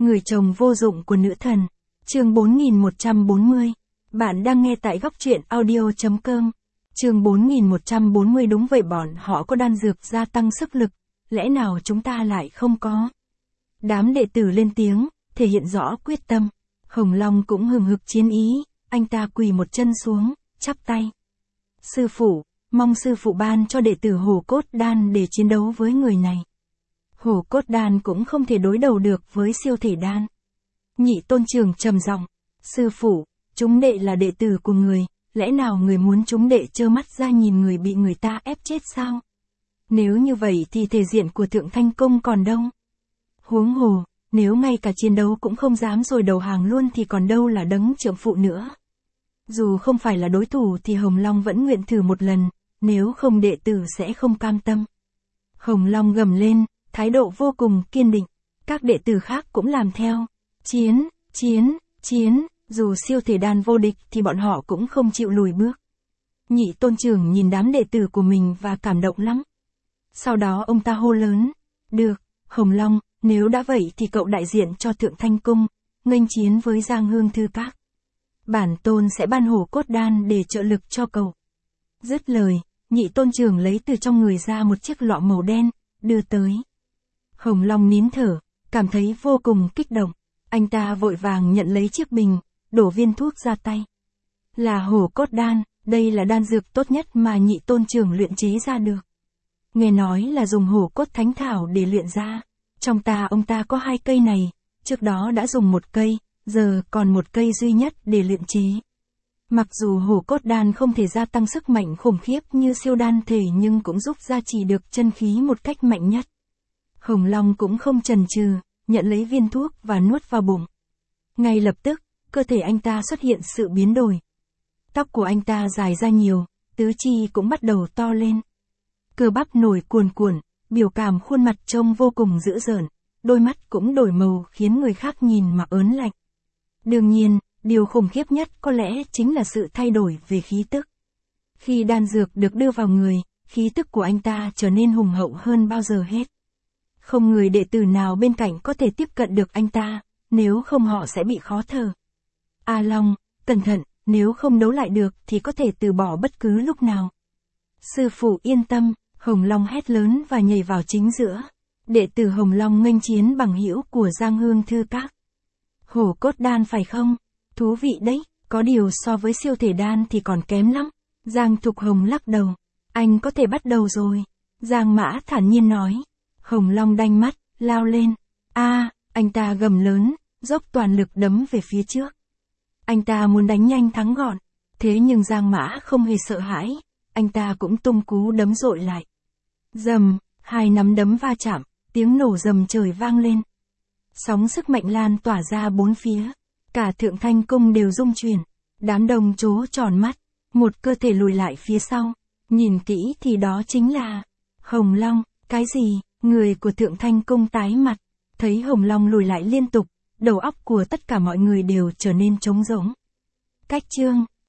Người chồng vô dụng của nữ thần. Chương 4140. Bạn đang nghe tại góc truyện audio.com. Chương 4140. Đúng vậy, bọn họ có đan dược gia tăng sức lực, lẽ nào chúng ta lại không có? Đám đệ tử lên tiếng, thể hiện rõ quyết tâm. Hồng Long cũng hừng hực chiến ý, anh ta quỳ một chân xuống, chắp tay. Sư phụ, mong sư phụ ban cho đệ tử Hổ Cốt Đan để chiến đấu với người này. Hổ Cốt Đan cũng không thể đối đầu được với siêu thể đan. Nhị Tôn Trưởng trầm giọng, sư phụ, chúng đệ là đệ tử của người, lẽ nào người muốn chúng đệ trơ mắt ra nhìn người bị người ta ép chết sao? Nếu như vậy thì thể diện của Thượng Thanh Cung còn đâu? Huống hồ, nếu ngay cả chiến đấu cũng không dám rồi đầu hàng luôn thì còn đâu là đấng trượng phụ nữa. Dù không phải là đối thủ thì Hồng Long vẫn nguyện thử một lần, nếu không đệ tử sẽ không cam tâm. Hồng Long gầm lên, thái độ vô cùng kiên định. Các đệ tử khác cũng làm theo. Chiến, chiến, chiến, dù siêu thể đan vô địch thì bọn họ cũng không chịu lùi bước. Nhị Tôn Trưởng nhìn đám đệ tử của mình và cảm động lắm. Sau đó ông ta hô lớn, được, Hồng Long, nếu đã vậy thì cậu đại diện cho Thượng Thanh Cung, nghênh chiến với Giang Hương Thư Các. Bản tôn sẽ ban Hổ Cốt Đan để trợ lực cho cậu. Dứt lời, Nhị Tôn Trưởng lấy từ trong người ra một chiếc lọ màu đen, đưa tới. Hồng Long nín thở, cảm thấy vô cùng kích động. Anh ta vội vàng nhận lấy chiếc bình, đổ viên thuốc ra tay. Là Hổ Cốt Đan, đây là đan dược tốt nhất mà Nhị Tôn Trưởng luyện chế ra được. Nghe nói là dùng hổ cốt thánh thảo để luyện ra. Trong ông ta có 2 cây này, trước đó đã dùng 1 cây, giờ còn 1 cây duy nhất để luyện chế. Mặc dù Hổ Cốt Đan không thể gia tăng sức mạnh khủng khiếp như siêu đan thể nhưng cũng giúp gia trì được chân khí một cách mạnh nhất. Hồng Long cũng không chần chừ, nhận lấy viên thuốc và nuốt vào bụng. Ngay lập tức, cơ thể anh ta xuất hiện sự biến đổi. Tóc của anh ta dài ra nhiều, tứ chi cũng bắt đầu to lên. Cơ bắp nổi cuồn cuộn, biểu cảm khuôn mặt trông vô cùng dữ dợn, đôi mắt cũng đổi màu khiến người khác nhìn mà ớn lạnh. Đương nhiên, điều khủng khiếp nhất có lẽ chính là sự thay đổi về khí tức. Khi đan dược được đưa vào người, khí tức của anh ta trở nên hùng hậu hơn bao giờ hết. Không người đệ tử nào bên cạnh có thể tiếp cận được anh ta, nếu không họ sẽ bị khó thở. A Long, cẩn thận, nếu không đấu lại được thì có thể từ bỏ bất cứ lúc nào. Sư phụ yên tâm, Hồng Long hét lớn và nhảy vào chính giữa. Đệ tử Hồng Long nghênh chiến bằng hữu của Giang Hương Thư Các. Hổ Cốt Đan phải không? Thú vị đấy, có điều so với siêu thể đan thì còn kém lắm. Giang Thục Hồng lắc đầu. Anh có thể bắt đầu rồi. Giang Mã thản nhiên nói. Hồng Long đanh mắt, lao lên. Anh ta gầm lớn, dốc toàn lực đấm về phía trước. Anh ta muốn đánh nhanh thắng gọn. Thế nhưng Giang Mã không hề sợ hãi. Anh ta cũng tung cú đấm dội lại. Rầm, 2 nắm đấm va chạm, tiếng nổ rầm trời vang lên. Sóng sức mạnh lan tỏa ra bốn phía. Cả Thượng Thanh Cung đều rung chuyển. Đám đông trố tròn mắt. Một cơ thể lùi lại phía sau. Nhìn kỹ thì đó chính là Hồng Long. Cái gì? Người của Thượng Thanh Cung tái mặt. Thấy Hồng Long lùi lại liên tục, đầu óc của tất cả mọi người đều trở nên trống rỗng. Cách chương